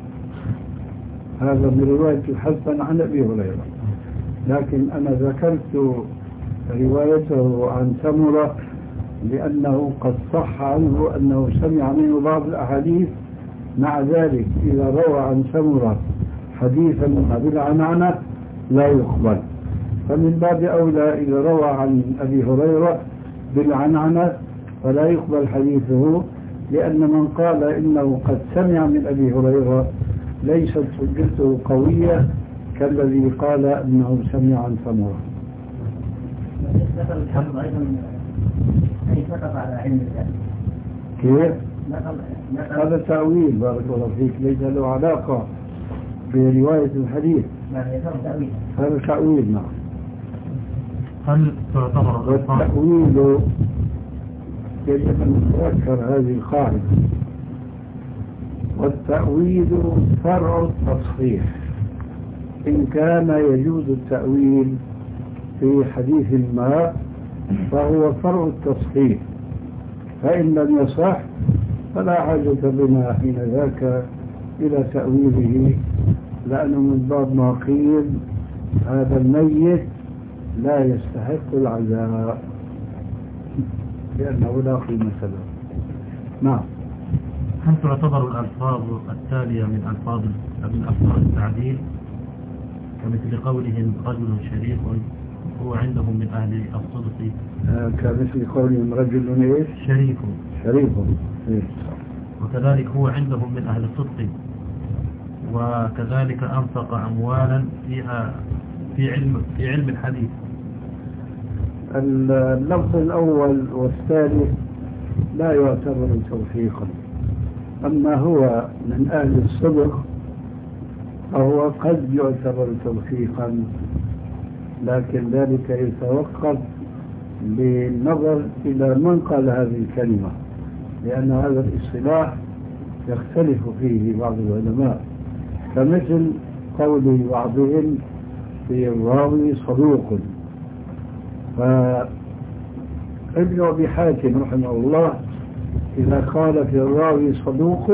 هذا من رواية الحسن عن أبي هريرة، لكن أنا ذكرت روايته عن سمرة لأنه قد صح عنه أنه سمع منه بعض الأحاديث. مع ذلك إذا روى عن سمرة حديثا بالعنعنة لا يقبل، فمن باب أولى إذا روى عن أبي هريرة بالعنعنة فلا يقبل حديثه، لأن من قال إنه قد سمع من أبي هريرة ليست حجته قوية كالذي قال إنه سمع عن سمرة. نقل الحمد أيضا أي سقط على علم الله. كيف؟ نقل نقل هذا تأويل بارك الله فيك، ليس له علاقة برواية الحديث. يعني تأويل. هذا تأويل. نعم. هل تعتبر والتأويل يجب أن نتذكر هذه القاعدة، والتأويل فرع التصحيح. إن كان يجوز التأويل في حديث ما فهو فرع التصحيح، فإن لم يصح فلا حاجة بنا حين ذاك إلى تأويله، لأنه من باب ما قيل هذا الميت لا يستحق العزاء لأنه لا قيمة له. نعم. هل تعتبر الألفاظ التالية من ألفاظ من ألفاظ التعديل كمثل قولهم رجل شريف هو عندهم من أهل الصدق؟ آه كمثل قولهم رجل إيش؟ شريف. شريف. إيه. وكذلك هو عندهم من أهل الصدق، وكذلك أنفق أموالا فيها في علم في علم الحديث. اللفظ الأول والثالث لا يعتبر توثيقا، أما هو من أهل الصدق فهو قد يعتبر توثيقا، لكن ذلك يتوقف بالنظر إلى من قال هذه الكلمة، لأن هذا الاصطلاح يختلف فيه بعض العلماء، كمثل قول بعضهم في الراوي صدوق. فابن أبي حاتم رحمه الله إذا قال في الراوي صدوق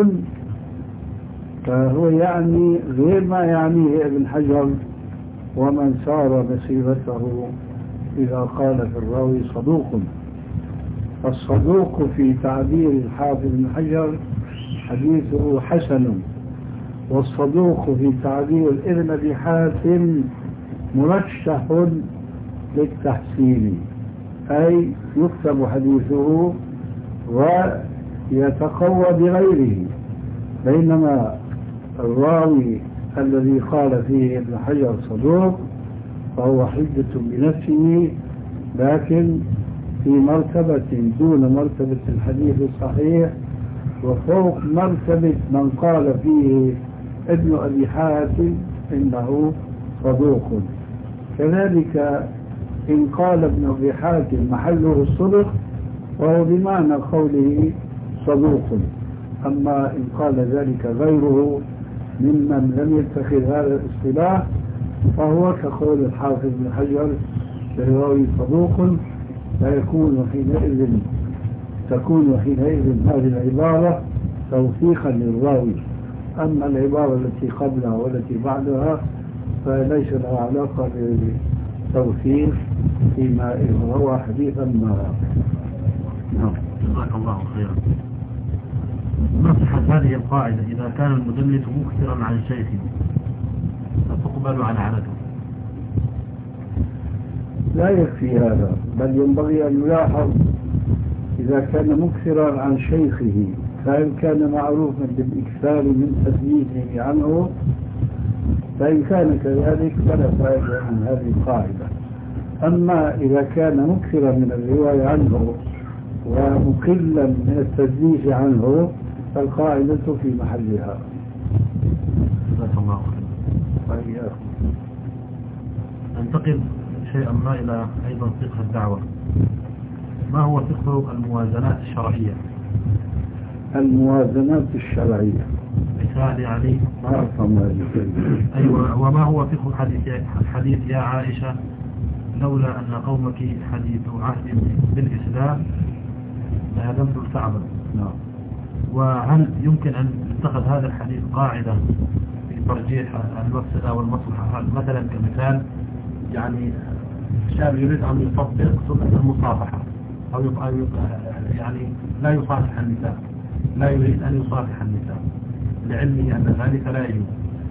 فهو يعني غير ما يعنيه ابن حجر ومن سار مسيرته إذا قال في الراوي صدوق. فالصدوق في تعبير الحافظ بن حجر حديثه حسن، والصدوق في تعبير ابن أبي حاتم مرشح للتحسين، أي يكتب حديثه ويتقوى بغيره، بينما الراوي الذي قال فيه ابن حجر صدوق فهو حجة بنفسه، لكن في مرتبة دون مرتبة الحديث الصحيح وفوق مرتبة من قال فيه ابن أبي حاتم إنه صدوق. كذلك إن قال ابن أبي حاتم محله الصدق وهو بمعنى قوله صدوق، أما إن قال ذلك غيره ممن لم يتخذ هذا الاصطلاح فهو كقول الحافظ بن حجر الراوي صدوق، فيكون حينئذ تكون حينئذ هذه العبارة توثيقا للراوي. أما العبارة التي قبلها والتي بعدها فليس لها علاقة بالتوثيق فيما روى حديثا ما. جزاك الله خيرا. ما صحة هذه القاعدة إذا كان المدلس مكثرا عن شيخه فتقبل عن عنته؟ لا يكفي هذا، بل ينبغي أن يلاحظ إذا كان مكثرا عن شيخه فإن كان معروفا بالإكثار من تدليسه عنه، فإن كان كذلك فلا فائدة من هذه القاعدة. أما إذا كان مكثرا من الرواية عنه ومقلا من التدليس عنه فالقاعدة في محلها. جزاك الله خيرا. ننتقل شيئا ما إلى أيضا فقه الدعوة. ما هو فقه الموازنات الشرعية؟ الموازنات الشرعية مثال يعني ما أفهم هذه. أيوة. وما هو فقه حديث حديث يا عائشة لولا أن قومك حديث عهد بالإسلام لهدمت الكعبة؟ نعم. وهل يمكن أن يتخذ هذا الحديث قاعدة في ترجيح المفسدة والمصلحة؟ مثلا كمثال يعني شاب يريد أن يطبق سنة المصافحة أو يعني لا يصافح النساء، لا يريد أن يصافح النساء لعلمه أن ذلك لا يجوز،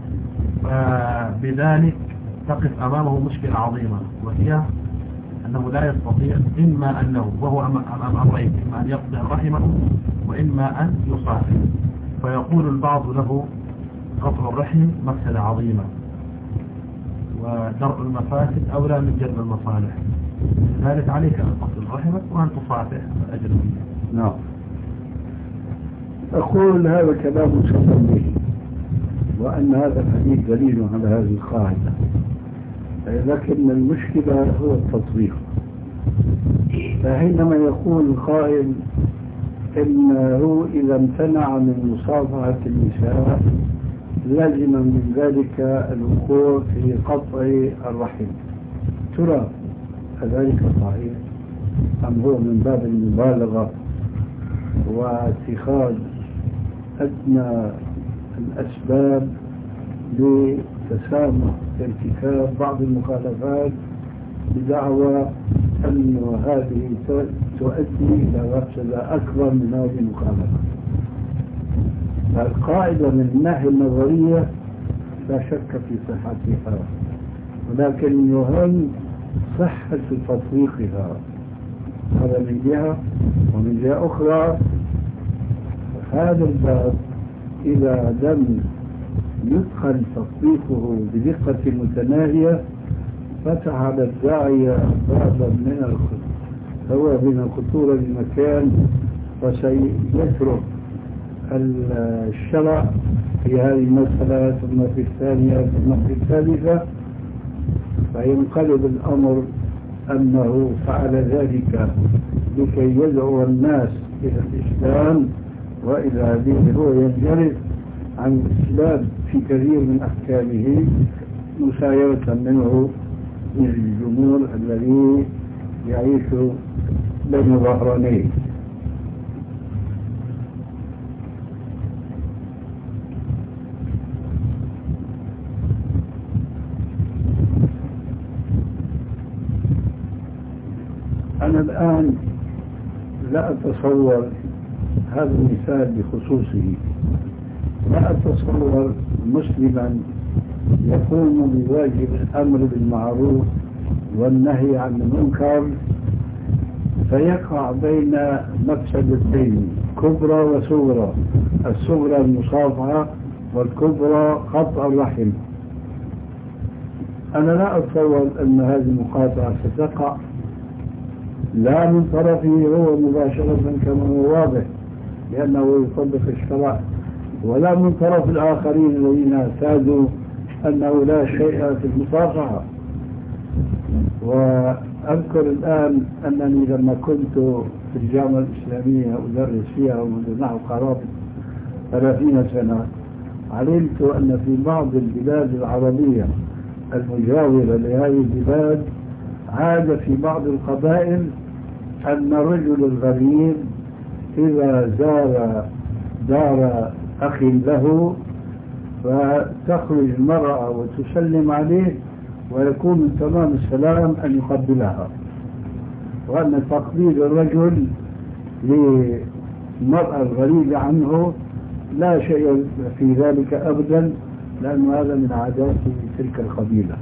فبذلك تقف أمامه مشكلة عظيمة، وهي أنه لا يستطيع إما أنه وهو أمام أمرين، إما أن يقطع رحمه وإما أن يصافح، فيقول البعض له قطع الرحم مفسدة عظيمة ودرء المفاسد أولى من جلب المصالح، لذلك عليك أن تصل رحمك وأن تصافح الأجنبية. نعم. أقول هذا كلام مشترك به، وأن هذا الحديث دليل على هذه القاعدة، لكن المشكلة هو التطبيق. فحينما يقول القائل إنه إذا امتنع من مصافحة النساء لازم من ذلك الوقوع في قطع الرحم، ترى كذلك صحيح أم هو من باب المبالغة واتخاذ أدنى الأسباب لتسامح ارتكاب بعض المخالفات بدعوى أن هذه تؤدي إلى مفسدة أكبر من هذه المخالفة؟ القاعدة من الناحية النظرية لا شك في صحتها، ولكن يهم صحة تطبيقها، هذا من جهة. ومن جهة أخرى هذا الباب إذا لم يدخل تطبيقه بدقة متناهية فتح على الداعية بابا من الخطورة، سواء من الخطورة بمكان، وسيترك الشرع في هذه المسألة ثم في الثانية ثم في الثالثة، فينقلب الأمر أنه فعل ذلك لكي يدعو الناس إلى الإسلام وإلى هذه هو ينجرف عن الإسلام في كثير من أحكامه مسايرة منه للجمهور الذي يعيش بين ظهرانيه. أنا الآن لا أتصور هذا المثال بخصوصه، لا أتصور مسلما يقوم بواجب الأمر بالمعروف والنهي عن المنكر فيقع بين مفسدتين كبرى وصغرى، الصغرى المصافحة والكبرى قطع الرحم. أنا لا أتصور أن هذه المقاطعة ستقع لا من طرفه هو مباشرة كما هو واضح لأنه يطبق الشرع، ولا من طرف الآخرين الذين اعتادوا أنه لا شيء في المصافحة. وأذكر الآن أنني لما كنت في الجامعة الإسلامية أدرس فيها منذ نحو قرابة ثلاثين سنة، علمت أن في بعض البلاد العربية المجاورة لهذه البلاد عاد في بعض القبائل أن الرجل الغريب إذا زار دار أخ له فتخرج المرأة وتسلم عليه ويكون من تمام السلام أن يقبلها، وأن تقبيل الرجل للمرأة الغريبة عنه لا شيء في ذلك أبدا، لأن هذا من عادات تلك القبيلة.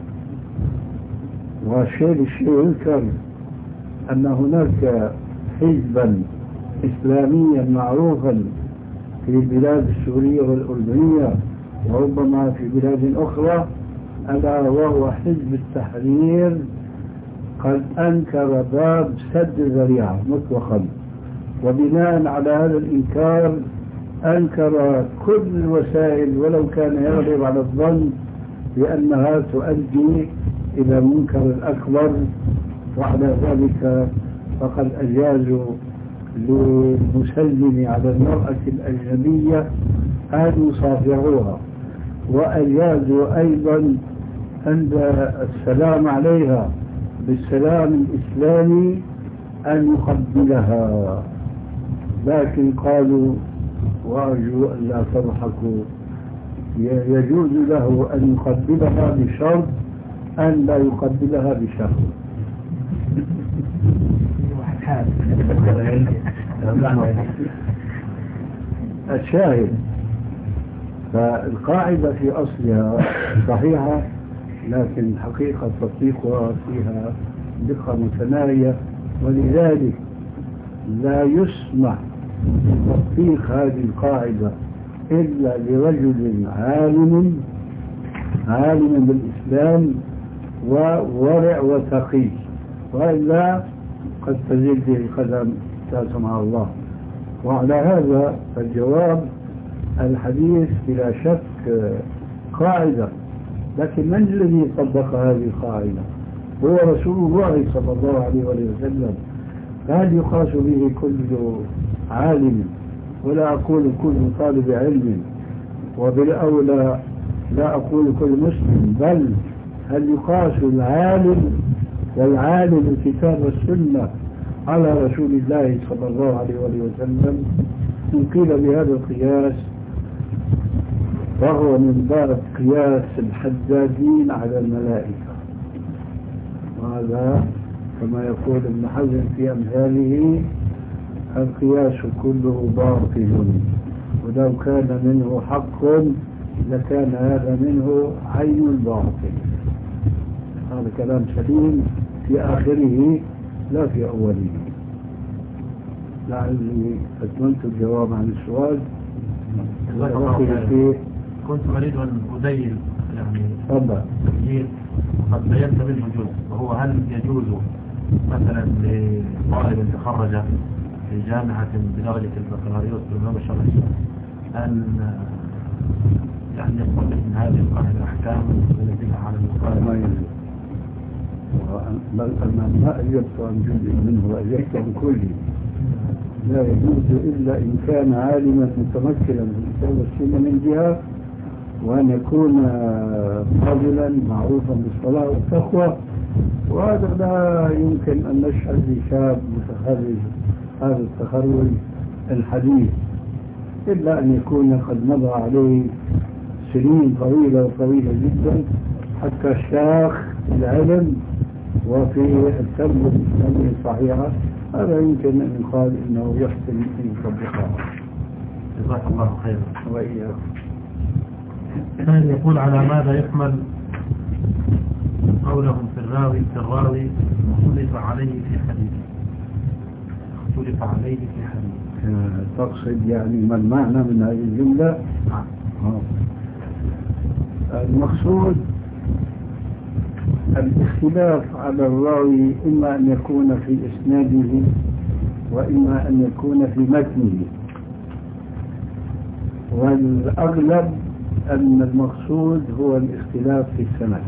والشيء الشيء يذكر أن هناك حزبا إسلاميا معروفا في البلاد السورية والأردنية وربما في بلاد أخرى، ألا وهو حزب التحرير، قد أنكر باب سد الذريعة مطلقا، وبناء على هذا الإنكار أنكر كل الوسائل ولو كان يغلب على الظن بأنها تؤدي إلى المنكر الأكبر. وعلى ذلك فقد أجازوا للمسلم على المرأة الأجنبية أن يصافحوها، وأجازوا أيضا عند السلام عليها بالسلام الإسلامي أن يقبلها، لكن قالوا وأرجو أن لا تضحكوا، يجوز له أن يقبلها بشرط أن لا يقبلها بشهوة. الشاهد، فالقاعدة في أصلها صحيحة، لكن حقيقة تطبيقها فيها دقة متناهية، ولذلك لا يسمح تطبيق هذه القاعدة إلا لرجل عالم عالم بالإسلام وورع وتقي، وإلا قد تزيد به القدم لا سمح الله. وعلى هذا الجواب الحديث بلا شك قاعدة، لكن من الذي طبق هذه القاعدة؟ هو رسول الله صلى الله عليه وسلم. فهل يقاس به كل عالم؟ ولا أقول كل طالب علم، وبالأولى لا أقول كل مسلم، بل هل يقاس العالم والعالم الكتاب والسنة على رسول الله صلى الله عليه وسلم؟ إن قيل بهذا القياس وهو من باب قياس الحدادين على الملائكة، وهذا كما يقول ابن حزم في أمثاله القياس كله باطل، ولو كان منه حق لكان هذا منه عين الباطل. هذا كلام سليم في آخره لا في أوله. لعلي أتممت الجواب عن السؤال. كنت أريد أن أدين يعني طبعا تسجيل قد بينت منه جزء، وهو هل يجوز مثلا لطالب تخرج في جامعة بدرجة البكالوريوس بالعلوم الشرعية أن يعني يطلق من هذه القاعدة أحكام وينزلها على المقارنة؟ ما يجوز، بل أنا ما أجبت عن جزء منه وأجبت عن كله. لا يجوز إلا إن كان عالما متمكنا من الكتاب والسنة من جهة، وأن يكون رجلا معروفا بالصلاة والتقوى، وهذا لا يمكن أن نشهد لشاب متخرج هذا التخرج الحديث إلا أن يكون قد مضى عليه سنين طويلة وطويلة جدا حتى شاخ العلم وفي التربية الإسلامية الصحيحة. هذا يمكن أن يقال إنه يحسن أن يطبقها. جزاك الله خيرا. وإياكم. كان يقول على ماذا يحمل قولهم في الراوي في الراوي اختلف عليه في حديث اختلف عليه في حديث تقصد يعني ما المعنى من هذه الجملة؟ نعم. المقصود الاختلاف على الراوي إما أن يكون في إسناده وإما أن يكون في متنه، والأغلب أن المقصود هو الاختلاف في السند،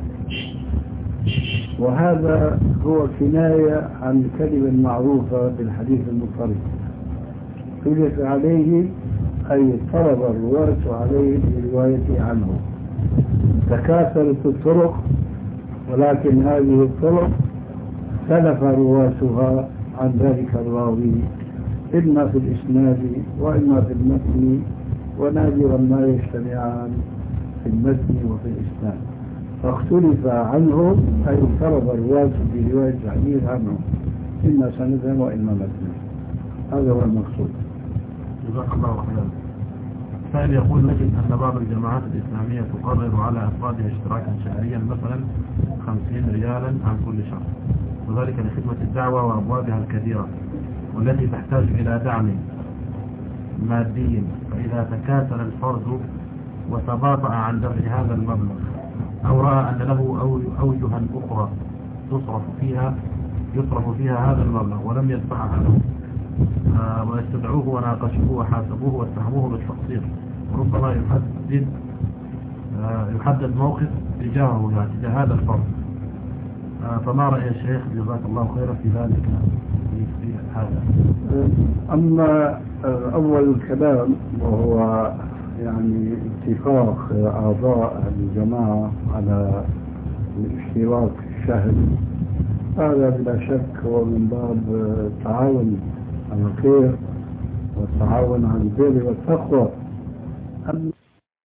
وهذا هو كناية عن الكلمة المعروفة بالحديث المضطرب. اختلف عليه أي طلب الرواة عليه بروايته عنه، تكاثرت الطرق، ولكن هذه الطرق اختلف رواتها عن ذلك الراوي إما في الإسناد وإما في المتن، ونادرا ما يجتمعان في المتن وفي الإسناد، فاختلف عنه أي اضطرب الرواة برواية الحديث عنه إما سندا وإما متنا. هذا هو المقصود. جزاك الله خيرا. السائل يقول نجد أن بعض الجماعات الإسلامية تقرر على أفرادها اشتراكا شهريا مثلا خمسين ريالا عن كل شهر، وذلك لخدمة الدعوة وأبوابها الكثيرة والتي تحتاج إلى دعم مادي، فإذا تكاسل الفرد وتباطأ عن دفع هذا المبلغ أو رأى أن له أوجها أخرى تصرف فيها يصرف فيها هذا المبلغ ولم يدفعها له، آه ويستدعوه وناقشوه وحاسبوه واتهموه بالتقصير، وربما يحدد آه يحدد موقف تجاهه يعني تجاه هذا الفرد، آه فما رأي الشيخ جزاك الله خيرا في ذلك في هذا؟ أما أول الكلام وهو يعني اتفاق أعضاء الجماعة على الاشتراك الشهري، هذا بلا شك هو من باب التعاون على الخير والتعاون على البر والتقوى.